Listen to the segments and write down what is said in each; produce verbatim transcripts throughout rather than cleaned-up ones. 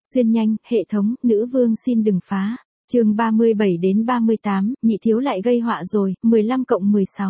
Xuyên nhanh, hệ thống, nữ vương xin đừng phá. Chương ba mươi bảy đến ba mươi tám, nhị thiếu lại gây họa rồi, mười lăm cộng mười sáu.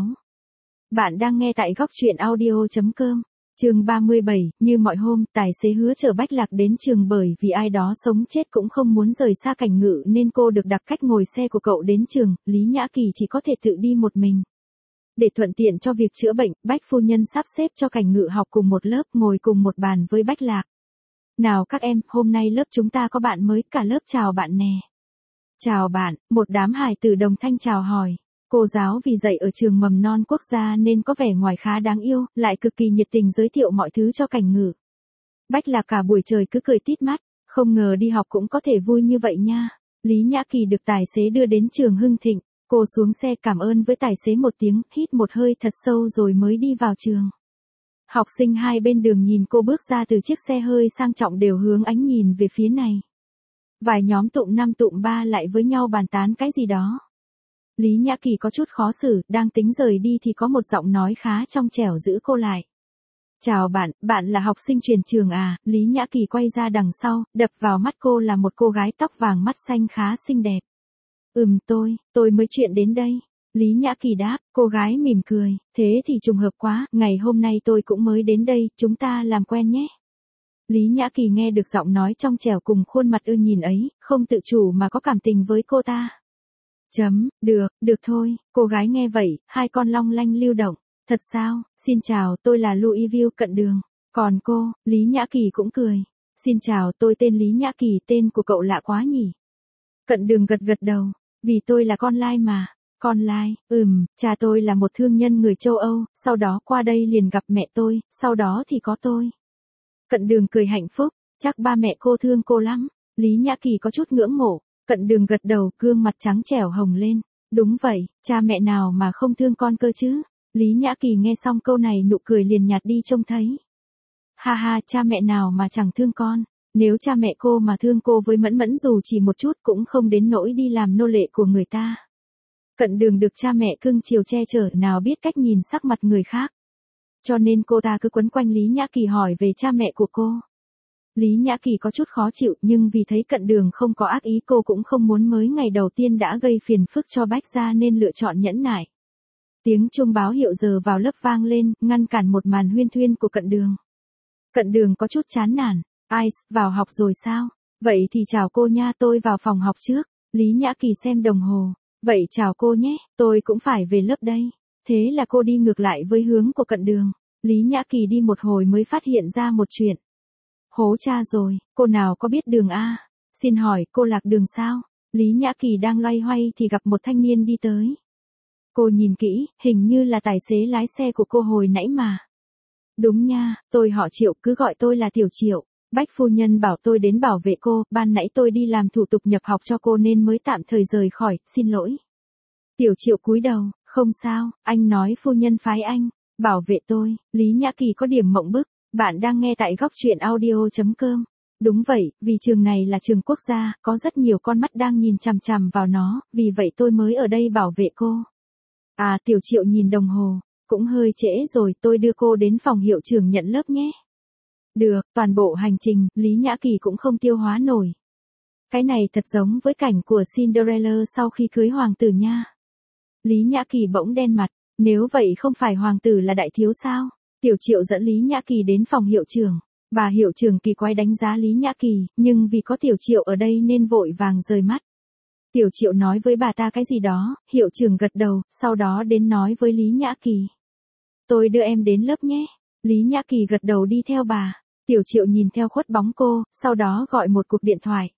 Bạn đang nghe tại góc truyện audio chấm com. Chương ba mươi bảy, như mọi hôm, tài xế hứa chở Bách Lạc đến trường bởi vì ai đó sống chết cũng không muốn rời xa Cảnh Ngự nên cô được đặt cách ngồi xe của cậu đến trường, Lý Nhã Kỳ chỉ có thể tự đi một mình. Để thuận tiện cho việc chữa bệnh, Bách phu nhân sắp xếp cho Cảnh Ngự học cùng một lớp, ngồi cùng một bàn với Bách Lạc. Nào các em, hôm nay lớp chúng ta có bạn mới, cả lớp chào bạn nè. Chào bạn, một đám hài tử đồng thanh chào hỏi. Cô giáo vì dạy ở trường mầm non quốc gia nên có vẻ ngoài khá đáng yêu, lại cực kỳ nhiệt tình giới thiệu mọi thứ cho Cảnh Ngự. Bách Lạc cả buổi trời cứ cười tít mắt, không ngờ đi học cũng có thể vui như vậy nha. Lý Nhã Kỳ được tài xế đưa đến trường Hưng Thịnh, cô xuống xe cảm ơn với tài xế một tiếng, hít một hơi thật sâu rồi mới đi vào trường. Học sinh hai bên đường nhìn cô bước ra từ chiếc xe hơi sang trọng đều hướng ánh nhìn về phía này. Vài nhóm tụm năm tụm ba lại với nhau bàn tán cái gì đó. Lý Nhã Kỳ có chút khó xử, đang tính rời đi thì có một giọng nói khá trong trẻo giữ cô lại. Chào bạn, bạn là học sinh truyền trường à? Lý Nhã Kỳ quay ra đằng sau, đập vào mắt cô là một cô gái tóc vàng mắt xanh khá xinh đẹp. Ừm tôi, tôi mới chuyện đến đây. Lý Nhã Kỳ đáp, cô gái mỉm cười, thế thì trùng hợp quá, ngày hôm nay tôi cũng mới đến đây, chúng ta làm quen nhé. Lý Nhã Kỳ nghe được giọng nói trong trẻo cùng khuôn mặt ưa nhìn ấy, không tự chủ mà có cảm tình với cô ta. Chấm, được, được thôi, cô gái nghe vậy, hai con long lanh lưu động, thật sao, xin chào, tôi là Louisville Cận Đường, còn cô, Lý Nhã Kỳ cũng cười, xin chào, tôi tên Lý Nhã Kỳ, tên của cậu lạ quá nhỉ. Cận Đường gật gật đầu, vì tôi là con lai mà. Con lai, ừm, cha tôi là một thương nhân người châu Âu, sau đó qua đây liền gặp mẹ tôi, sau đó thì có tôi. Cận Đường cười hạnh phúc, chắc ba mẹ cô thương cô lắm. Lý Nhã Kỳ có chút ngưỡng mộ, Cận Đường gật đầu, gương mặt trắng trẻo hồng lên. Đúng vậy, cha mẹ nào mà không thương con cơ chứ. Lý Nhã Kỳ nghe xong câu này nụ cười liền nhạt đi trông thấy. Ha ha, cha mẹ nào mà chẳng thương con. Nếu cha mẹ cô mà thương cô với Mẫn Mẫn dù chỉ một chút cũng không đến nỗi đi làm nô lệ của người ta. Cận Đường được cha mẹ cưng chiều che chở nào biết cách nhìn sắc mặt người khác. Cho nên cô ta cứ quấn quanh Lý Nhã Kỳ hỏi về cha mẹ của cô. Lý Nhã Kỳ có chút khó chịu nhưng vì thấy Cận Đường không có ác ý cô cũng không muốn mới ngày đầu tiên đã gây phiền phức cho Bách gia nên lựa chọn nhẫn nại. Tiếng chuông báo hiệu giờ vào lớp vang lên, ngăn cản một màn huyên thuyên của Cận Đường. Cận Đường có chút chán nản, ai, vào học rồi sao? Vậy thì chào cô nha, tôi vào phòng học trước. Lý Nhã Kỳ xem đồng hồ. Vậy chào cô nhé, tôi cũng phải về lớp đây. Thế là cô đi ngược lại với hướng của Cận Đường. Lý Nhã Kỳ đi một hồi mới phát hiện ra một chuyện. Hố cha rồi, cô nào có biết đường a? Xin hỏi, cô lạc đường sao? Lý Nhã Kỳ đang loay hoay thì gặp một thanh niên đi tới. Cô nhìn kỹ, hình như là tài xế lái xe của cô hồi nãy mà. Đúng nha, tôi họ Triệu, cứ gọi tôi là Tiểu Triệu. Bách phu nhân bảo tôi đến bảo vệ cô, ban nãy tôi đi làm thủ tục nhập học cho cô nên mới tạm thời rời khỏi, xin lỗi. Tiểu Triệu cúi đầu, không sao, anh nói phu nhân phái anh, bảo vệ tôi. Lý Nhã Kỳ có điểm mộng bức, bạn đang nghe tại góc truyện audio chấm com. Đúng vậy, vì trường này là trường quốc gia, có rất nhiều con mắt đang nhìn chằm chằm vào nó, vì vậy tôi mới ở đây bảo vệ cô. À, Tiểu Triệu nhìn đồng hồ, cũng hơi trễ rồi, tôi đưa cô đến phòng hiệu trưởng nhận lớp nhé. Được, toàn bộ hành trình, Lý Nhã Kỳ cũng không tiêu hóa nổi. Cái này thật giống với cảnh của Cinderella sau khi cưới hoàng tử nha. Lý Nhã Kỳ bỗng đen mặt, nếu vậy không phải hoàng tử là đại thiếu sao? Tiểu Triệu dẫn Lý Nhã Kỳ đến phòng hiệu trưởng. Bà hiệu trưởng kỳ quái đánh giá Lý Nhã Kỳ, nhưng vì có Tiểu Triệu ở đây nên vội vàng rời mắt. Tiểu Triệu nói với bà ta cái gì đó, hiệu trưởng gật đầu, sau đó đến nói với Lý Nhã Kỳ. Tôi đưa em đến lớp nhé. Lý Nhã Kỳ gật đầu đi theo bà. Tiểu Triệu nhìn theo khuất bóng cô, sau đó gọi một cuộc điện thoại.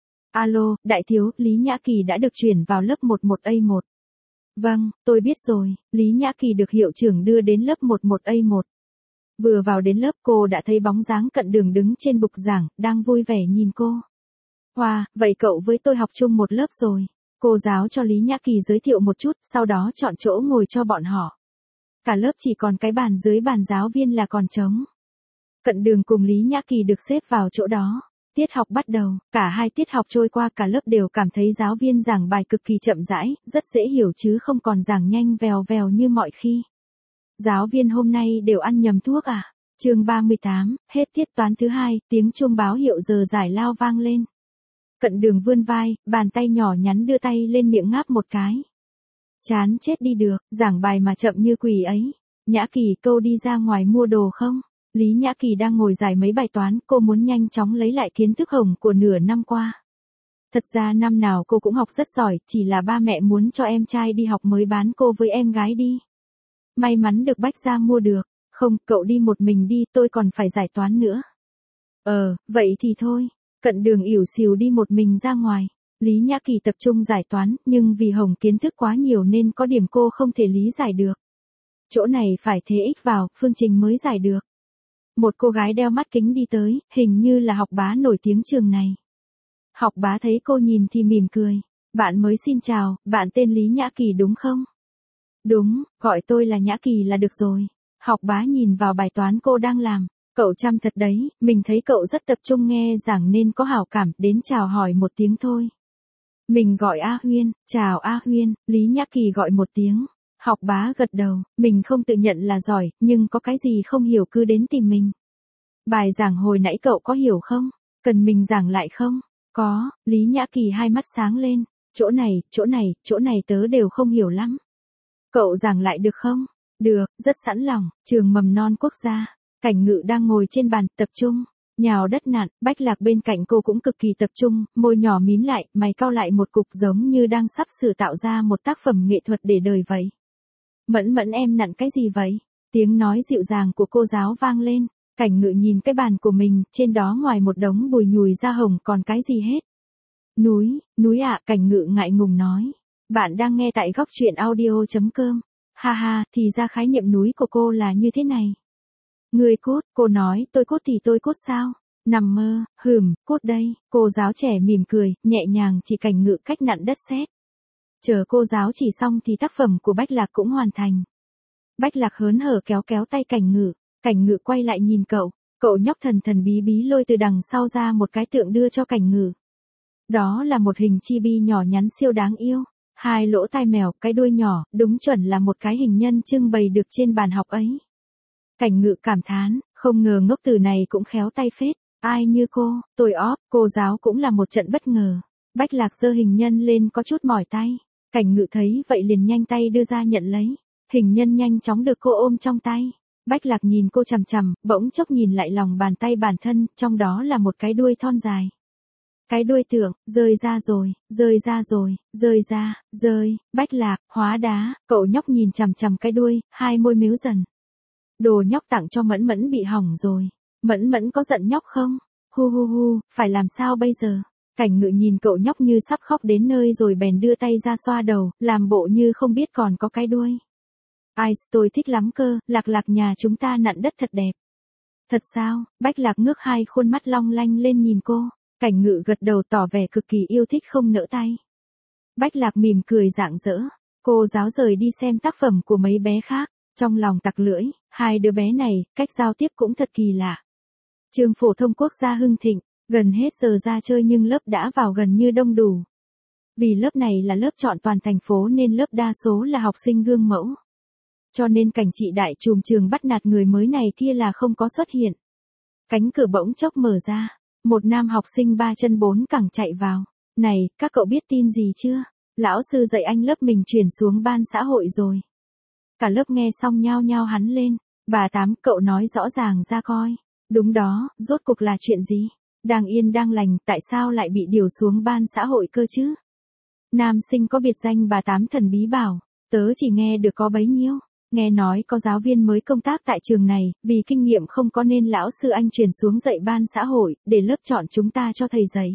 Alo, đại thiếu, Lý Nhã Kỳ đã được chuyển vào lớp mười một A một. Vâng, tôi biết rồi, Lý Nhã Kỳ được hiệu trưởng đưa đến lớp mười một A một. Vừa vào đến lớp cô đã thấy bóng dáng Cận Đường đứng trên bục giảng, đang vui vẻ nhìn cô. Wow, vậy cậu với tôi học chung một lớp rồi. Cô giáo cho Lý Nhã Kỳ giới thiệu một chút, sau đó chọn chỗ ngồi cho bọn họ. Cả lớp chỉ còn cái bàn dưới bàn giáo viên là còn trống. Cận Đường cùng Lý Nhã Kỳ được xếp vào chỗ đó. Tiết học bắt đầu, cả hai tiết học trôi qua cả lớp đều cảm thấy giáo viên giảng bài cực kỳ chậm rãi, rất dễ hiểu chứ không còn giảng nhanh vèo vèo như mọi khi. Giáo viên hôm nay đều ăn nhầm thuốc à? Chương ba mươi tám, hết tiết toán thứ hai, tiếng chuông báo hiệu giờ giải lao vang lên. Cận Đường vươn vai, bàn tay nhỏ nhắn đưa tay lên miệng ngáp một cái. Chán chết đi được, giảng bài mà chậm như quỷ ấy. Nhã Kỳ, cô đi ra ngoài mua đồ không? Lý Nhã Kỳ đang ngồi giải mấy bài toán, cô muốn nhanh chóng lấy lại kiến thức hồng của nửa năm qua. Thật ra năm nào cô cũng học rất giỏi, chỉ là ba mẹ muốn cho em trai đi học mới bán cô với em gái đi. May mắn được Bách Gia mua được. Không, cậu đi một mình đi, tôi còn phải giải toán nữa. Ờ, vậy thì thôi. Cận Đường ỉu xìu đi một mình ra ngoài. Lý Nhã Kỳ tập trung giải toán, nhưng vì hồng kiến thức quá nhiều nên có điểm cô không thể lý giải được. Chỗ này phải thế x vào, phương trình mới giải được. Một cô gái đeo mắt kính đi tới, hình như là học bá nổi tiếng trường này. Học bá thấy cô nhìn thì mỉm cười. Bạn mới xin chào, bạn tên Lý Nhã Kỳ đúng không? Đúng, gọi tôi là Nhã Kỳ là được rồi. Học bá nhìn vào bài toán cô đang làm. Cậu chăm thật đấy, mình thấy cậu rất tập trung nghe giảng nên có hảo cảm, đến chào hỏi một tiếng thôi. Mình gọi A Huyên, chào A Huyên, Lý Nhã Kỳ gọi một tiếng. Học bá gật đầu, mình không tự nhận là giỏi, nhưng có cái gì không hiểu cứ đến tìm mình. Bài giảng hồi nãy cậu có hiểu không? Cần mình giảng lại không? Có, Lý Nhã Kỳ hai mắt sáng lên. Chỗ này, chỗ này, chỗ này tớ đều không hiểu lắm. Cậu giảng lại được không? Được, rất sẵn lòng. Trường mầm non quốc gia. Cảnh Ngự đang ngồi trên bàn, tập trung. Nhào đất nặn, Bách Lạc bên cạnh cô cũng cực kỳ tập trung, môi nhỏ mím lại, mày cau lại một cục giống như đang sắp sửa tạo ra một tác phẩm nghệ thuật để đời vậy. Mẫn Mẫn em nặn cái gì vậy? Tiếng nói dịu dàng của cô giáo vang lên. Cảnh Ngự nhìn cái bàn của mình, trên đó ngoài một đống bùi nhùi da hồng còn cái gì hết. Núi, núi ạ, Cảnh Ngự ngại ngùng nói. Bạn đang nghe tại góc truyện audio chấm com. Ha ha, thì ra khái niệm núi của cô là như thế này. Người cốt, cô nói, tôi cốt thì tôi cốt sao? Nằm mơ, hừm, cốt đây, cô giáo trẻ mỉm cười, nhẹ nhàng chỉ Cảnh Ngự cách nặn đất sét. Chờ cô giáo chỉ xong thì tác phẩm của Bách Lạc cũng hoàn thành. Bách Lạc hớn hở kéo kéo tay Cảnh Ngự, Cảnh Ngự quay lại nhìn cậu, cậu nhóc thần thần bí bí lôi từ đằng sau ra một cái tượng đưa cho Cảnh Ngự. Đó là một hình chibi nhỏ nhắn siêu đáng yêu, hai lỗ tai mèo, cái đuôi nhỏ, đúng chuẩn là một cái hình nhân trưng bày được trên bàn học ấy. Cảnh Ngự cảm thán, không ngờ ngốc tử này cũng khéo tay phết, ai như cô, tôi óp, cô giáo cũng là một trận bất ngờ. Bách Lạc giơ hình nhân lên có chút mỏi tay, Cảnh Ngự thấy vậy liền nhanh tay đưa ra nhận lấy, hình nhân nhanh chóng được cô ôm trong tay. Bách Lạc nhìn cô chằm chằm, bỗng chốc nhìn lại lòng bàn tay bản thân, trong đó là một cái đuôi thon dài. Cái đuôi tượng, rơi ra rồi, rơi ra rồi, rơi ra, rơi, Bách Lạc, hóa đá, cậu nhóc nhìn chằm chằm cái đuôi, hai môi mếu dần. Đồ nhóc tặng cho Mẫn Mẫn bị hỏng rồi. Mẫn Mẫn có giận nhóc không? Hu hu hu, phải làm sao bây giờ? Cảnh Ngự nhìn cậu nhóc như sắp khóc đến nơi rồi bèn đưa tay ra xoa đầu, làm bộ như không biết còn có cái đuôi. Ai, tôi thích lắm cơ, Lạc Lạc nhà chúng ta nặn đất thật đẹp. Thật sao? Bách Lạc ngước hai khuôn mắt long lanh lên nhìn cô. Cảnh Ngự gật đầu tỏ vẻ cực kỳ yêu thích không nỡ tay. Bách Lạc mỉm cười rạng rỡ. Cô giáo rời đi xem tác phẩm của mấy bé khác. Trong lòng tặc lưỡi, hai đứa bé này, cách giao tiếp cũng thật kỳ lạ. Trường phổ thông quốc gia hưng thịnh, gần hết giờ ra chơi nhưng lớp đã vào gần như đông đủ. Vì lớp này là lớp chọn toàn thành phố nên lớp đa số là học sinh gương mẫu. Cho nên cảnh chị đại trùm trường bắt nạt người mới này kia là không có xuất hiện. Cánh cửa bỗng chốc mở ra, một nam học sinh ba chân bốn cẳng chạy vào. Này, các cậu biết tin gì chưa? Lão sư dạy anh lớp mình chuyển xuống ban xã hội rồi. Cả lớp nghe xong nhao nhao hắn lên. Bà Tám, cậu nói rõ ràng ra coi. Đúng đó, rốt cuộc là chuyện gì? Đang yên đang lành, tại sao lại bị điều xuống ban xã hội cơ chứ? Nam sinh có biệt danh bà Tám thần bí bảo. Tớ chỉ nghe được có bấy nhiêu. Nghe nói có giáo viên mới công tác tại trường này, vì kinh nghiệm không có nên lão sư anh chuyển xuống dạy ban xã hội, để lớp chọn chúng ta cho thầy dạy.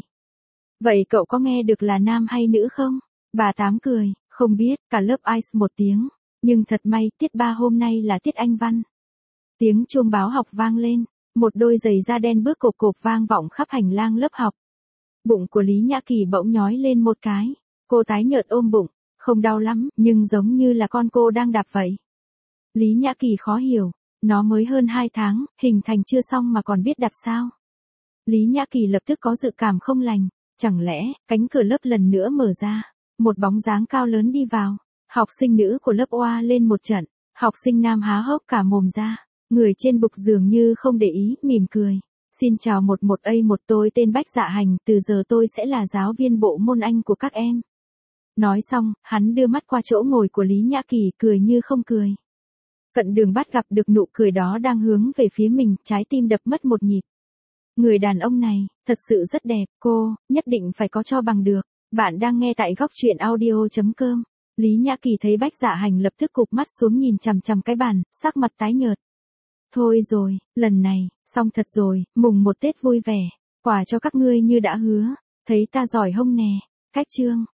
Vậy cậu có nghe được là nam hay nữ không? Bà Tám cười, không biết, cả lớp ice một tiếng. Nhưng thật may, tiết ba hôm nay là tiết Anh văn. Tiếng chuông báo học vang lên, một đôi giày da đen bước cộp cộp vang vọng khắp hành lang lớp học. Bụng của Lý Nhã Kỳ bỗng nhói lên một cái, cô tái nhợt ôm bụng, không đau lắm, nhưng giống như là con cô đang đạp vậy. Lý Nhã Kỳ khó hiểu, nó mới hơn hai tháng, hình thành chưa xong mà còn biết đạp sao. Lý Nhã Kỳ lập tức có dự cảm không lành, chẳng lẽ, cánh cửa lớp lần nữa mở ra, một bóng dáng cao lớn đi vào. Học sinh nữ của lớp oa lên một trận, học sinh nam há hốc cả mồm ra. Người trên bục dường như không để ý, mỉm cười. Xin chào một một A một, tôi tên Bách Dạ Hành, từ giờ tôi sẽ là giáo viên bộ môn Anh của các em. Nói xong, hắn đưa mắt qua chỗ ngồi của Lý Nhã Kỳ, cười như không cười. Cận Đường bắt gặp được nụ cười đó đang hướng về phía mình, trái tim đập mất một nhịp. Người đàn ông này, thật sự rất đẹp, cô, nhất định phải có cho bằng được. Bạn đang nghe tại góc truyện audio chấm com. Lý Nhã Kỳ thấy Bách Dạ Hành lập tức cụp mắt xuống nhìn chằm chằm cái bàn, sắc mặt tái nhợt. Thôi rồi, lần này, xong thật rồi, mùng một Tết vui vẻ. Quà cho các ngươi như đã hứa, thấy ta giỏi hông nè. Cách chương.